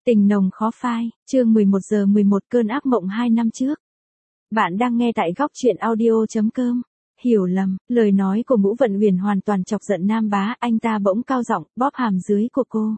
Tình nồng khó phai, chương 11 giờ 11 cơn ác mộng 2 năm trước. Bạn đang nghe tại góc truyện audio.com. Hiểu lầm, lời nói của Ngũ Vận Huyền hoàn toàn chọc giận Nam Bá, anh ta bỗng cao giọng bóp hàm dưới của cô.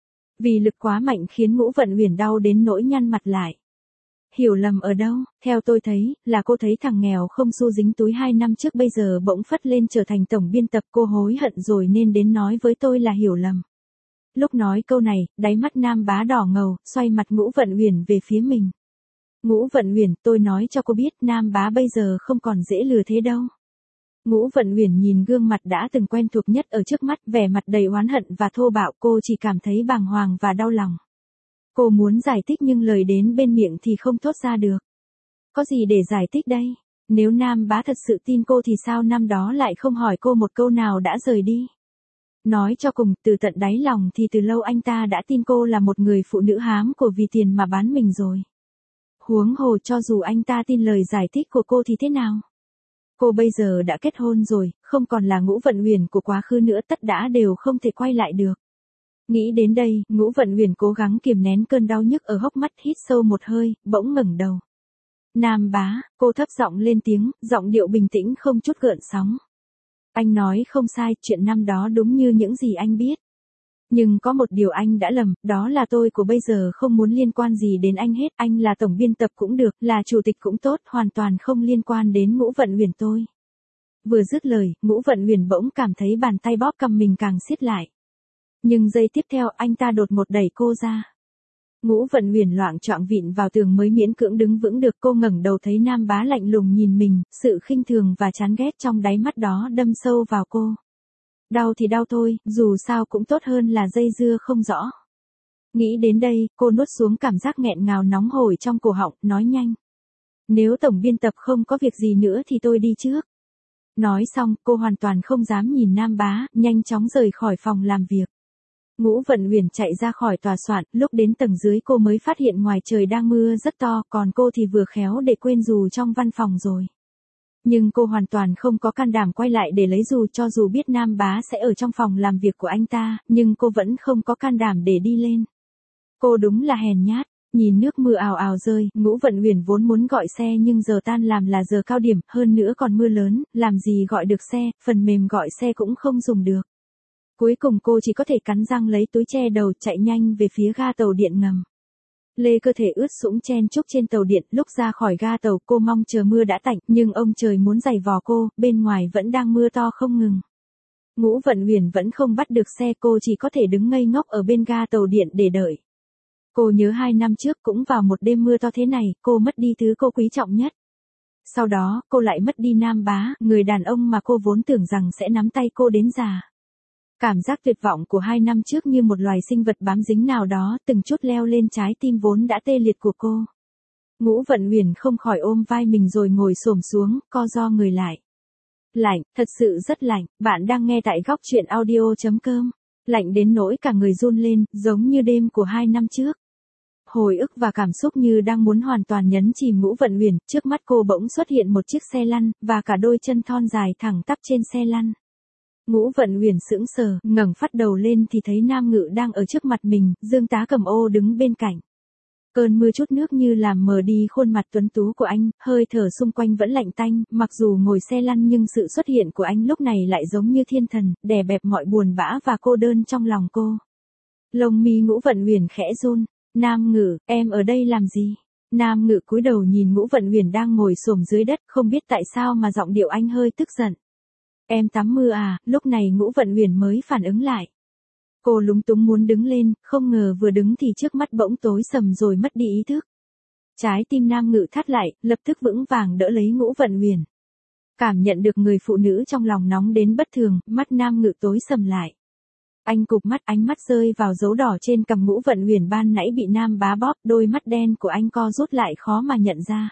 Vì lực quá mạnh khiến Ngũ Vận Huyền đau đến nỗi nhăn mặt lại. Hiểu lầm ở đâu, theo tôi thấy, là cô thấy thằng nghèo không xu dính túi 2 năm trước bây giờ bỗng phất lên trở thành tổng biên tập, cô hối hận rồi nên đến nói với tôi là hiểu lầm. Lúc nói câu này, đáy mắt Nam Bá đỏ ngầu, xoay mặt Ngũ Vận Huyền về phía mình. Ngũ Vận Huyền, tôi nói cho cô biết Nam Bá bây giờ không còn dễ lừa thế đâu. Ngũ Vận Huyền nhìn gương mặt đã từng quen thuộc nhất ở trước mắt, vẻ mặt đầy oán hận và thô bạo, cô chỉ cảm thấy bàng hoàng và đau lòng. Cô muốn giải thích nhưng lời đến bên miệng thì không thốt ra được. Có gì để giải thích đây? Nếu Nam Bá thật sự tin cô thì sao năm đó lại không hỏi cô một câu nào đã rời đi? Nói cho cùng, từ tận đáy lòng thì từ lâu anh ta đã tin cô là một người phụ nữ hám của vì tiền mà bán mình rồi. Huống hồ cho dù anh ta tin lời giải thích của cô thì thế nào? Cô bây giờ đã kết hôn rồi, không còn là Ngũ Vận Huyền của quá khứ nữa, tất đã đều không thể quay lại được. Nghĩ đến đây, Ngũ Vận Huyền cố gắng kiềm nén cơn đau nhức ở hốc mắt, hít sâu một hơi, bỗng ngẩng đầu. Nam Bá, cô thấp giọng lên tiếng, giọng điệu bình tĩnh không chút gợn sóng. Anh nói không sai, chuyện năm đó đúng như những gì anh biết. Nhưng có một điều anh đã lầm, đó là tôi của bây giờ không muốn liên quan gì đến anh hết, anh là tổng biên tập cũng được, là chủ tịch cũng tốt, hoàn toàn không liên quan đến Ngũ Vận Huyền tôi. Vừa dứt lời, Ngũ Vận Huyền bỗng cảm thấy bàn tay bóp cầm mình càng siết lại. Nhưng giây tiếp theo anh ta đột ngột đẩy cô ra. Ngũ Vận Huyền loạng choạng vịn vào tường mới miễn cưỡng đứng vững được, cô ngẩng đầu thấy Nam Bá lạnh lùng nhìn mình, sự khinh thường và chán ghét trong đáy mắt đó đâm sâu vào cô. Đau thì đau thôi, dù sao cũng tốt hơn là dây dưa không rõ. Nghĩ đến đây, cô nuốt xuống cảm giác nghẹn ngào nóng hổi trong cổ họng, nói nhanh. Nếu tổng biên tập không có việc gì nữa thì tôi đi trước. Nói xong, cô hoàn toàn không dám nhìn Nam Bá, nhanh chóng rời khỏi phòng làm việc. Ngũ Vận Huyền chạy ra khỏi tòa soạn, lúc đến tầng dưới cô mới phát hiện ngoài trời đang mưa rất to, còn cô thì vừa khéo để quên dù trong văn phòng rồi. Nhưng cô hoàn toàn không có can đảm quay lại để lấy dù, cho dù biết Nam Bá sẽ ở trong phòng làm việc của anh ta, nhưng cô vẫn không có can đảm để đi lên. Cô đúng là hèn nhát. Nhìn nước mưa ào ào rơi, Ngũ Vận Huyền vốn muốn gọi xe nhưng giờ tan làm là giờ cao điểm, hơn nữa còn mưa lớn, làm gì gọi được xe, phần mềm gọi xe cũng không dùng được. Cuối cùng cô chỉ có thể cắn răng lấy túi che đầu chạy nhanh về phía ga tàu điện ngầm. Lê cơ thể ướt sũng chen chúc trên tàu điện, lúc ra khỏi ga tàu cô mong chờ mưa đã tạnh, nhưng ông trời muốn giày vò cô, bên ngoài vẫn đang mưa to không ngừng. Ngũ Vận Huyền vẫn không bắt được xe, cô chỉ có thể đứng ngây ngốc ở bên ga tàu điện để đợi. Cô nhớ 2 năm trước cũng vào một đêm mưa to thế này, cô mất đi thứ cô quý trọng nhất. Sau đó, cô lại mất đi Nam Bá, người đàn ông mà cô vốn tưởng rằng sẽ nắm tay cô đến già. Cảm giác tuyệt vọng của 2 năm trước như một loài sinh vật bám dính nào đó, từng chút leo lên trái tim vốn đã tê liệt của cô. Ngũ Vận Huyền không khỏi ôm vai mình rồi ngồi xổm xuống, co ro người lại. Lạnh, thật sự rất lạnh, bạn đang nghe tại góc truyện audio.com. Lạnh đến nỗi cả người run lên, giống như đêm của 2 năm trước. Hồi ức và cảm xúc như đang muốn hoàn toàn nhấn chìm Ngũ Vận Huyền, trước mắt cô bỗng xuất hiện một chiếc xe lăn, và cả đôi chân thon dài thẳng tắp trên xe lăn. Ngũ Vận Huyền sững sờ, ngẩng phát đầu lên thì thấy Nam Ngự đang ở trước mặt mình, Dương Tá Cầm Ô đứng bên cạnh. Cơn mưa chút nước như làm mờ đi khuôn mặt tuấn tú của anh, hơi thở xung quanh vẫn lạnh tanh, mặc dù ngồi xe lăn nhưng sự xuất hiện của anh lúc này lại giống như thiên thần, đè bẹp mọi buồn bã và cô đơn trong lòng cô. Lông mi Ngũ Vận Huyền khẽ run. Nam Ngự, em ở đây làm gì? Nam Ngự cúi đầu nhìn Ngũ Vận Huyền đang ngồi xổm dưới đất, không biết tại sao mà giọng điệu anh hơi tức giận. Em tắm mưa à? Lúc này Ngũ Vận Huyền mới phản ứng lại. Cô lúng túng muốn đứng lên, không ngờ vừa đứng thì trước mắt bỗng tối sầm rồi mất đi ý thức. Trái tim Nam Ngự thắt lại, lập tức vững vàng đỡ lấy Ngũ Vận Huyền. Cảm nhận được người phụ nữ trong lòng nóng đến bất thường, mắt Nam Ngự tối sầm lại. Anh cụp mắt, ánh mắt rơi vào dấu đỏ trên cằm Ngũ Vận Huyền ban nãy bị Nam Bá bóp, đôi mắt đen của anh co rút lại khó mà nhận ra.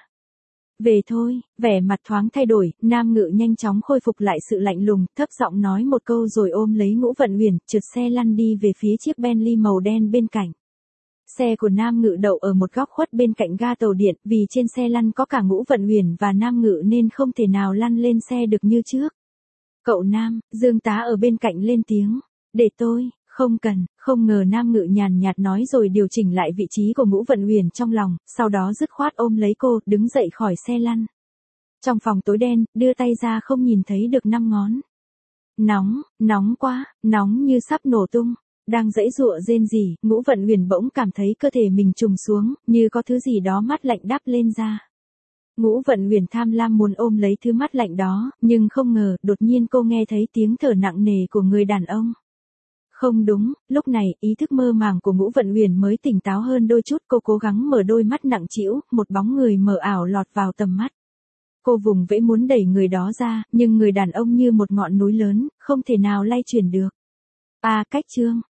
Về thôi, vẻ mặt thoáng thay đổi, Nam Ngự nhanh chóng khôi phục lại sự lạnh lùng, thấp giọng nói một câu rồi ôm lấy Ngũ Vận Huyền, trượt xe lăn đi về phía chiếc Bentley màu đen bên cạnh. Xe của Nam Ngự đậu ở một góc khuất bên cạnh ga tàu điện, vì trên xe lăn có cả Ngũ Vận Huyền và Nam Ngự nên không thể nào lăn lên xe được như trước. Cậu Nam, Dương Tá ở bên cạnh lên tiếng. Để tôi, Không cần, không ngờ Nam Ngự nhàn nhạt nói rồi điều chỉnh lại vị trí của Ngũ Vận Huyền trong lòng, sau đó dứt khoát ôm lấy cô, đứng dậy khỏi xe lăn. Trong phòng tối đen, đưa tay ra không nhìn thấy được 5 ngón. Nóng, nóng quá, nóng như sắp nổ tung. Đang giãy giụa rên rỉ, Ngũ Vận Huyền bỗng cảm thấy cơ thể mình trùng xuống, như có thứ gì đó mát lạnh đắp lên da. Ngũ Vận Huyền tham lam muốn ôm lấy thứ mát lạnh đó, nhưng không ngờ, đột nhiên cô nghe thấy tiếng thở nặng nề của người đàn ông. Không đúng, lúc này, ý thức mơ màng của Ngũ Vận Huyền mới tỉnh táo hơn đôi chút, cô cố gắng mở đôi mắt nặng trĩu, một bóng người mờ ảo lọt vào tầm mắt. Cô vùng vẫy muốn đẩy người đó ra, nhưng người đàn ông như một ngọn núi lớn, không thể nào lay chuyển được. Cách Chương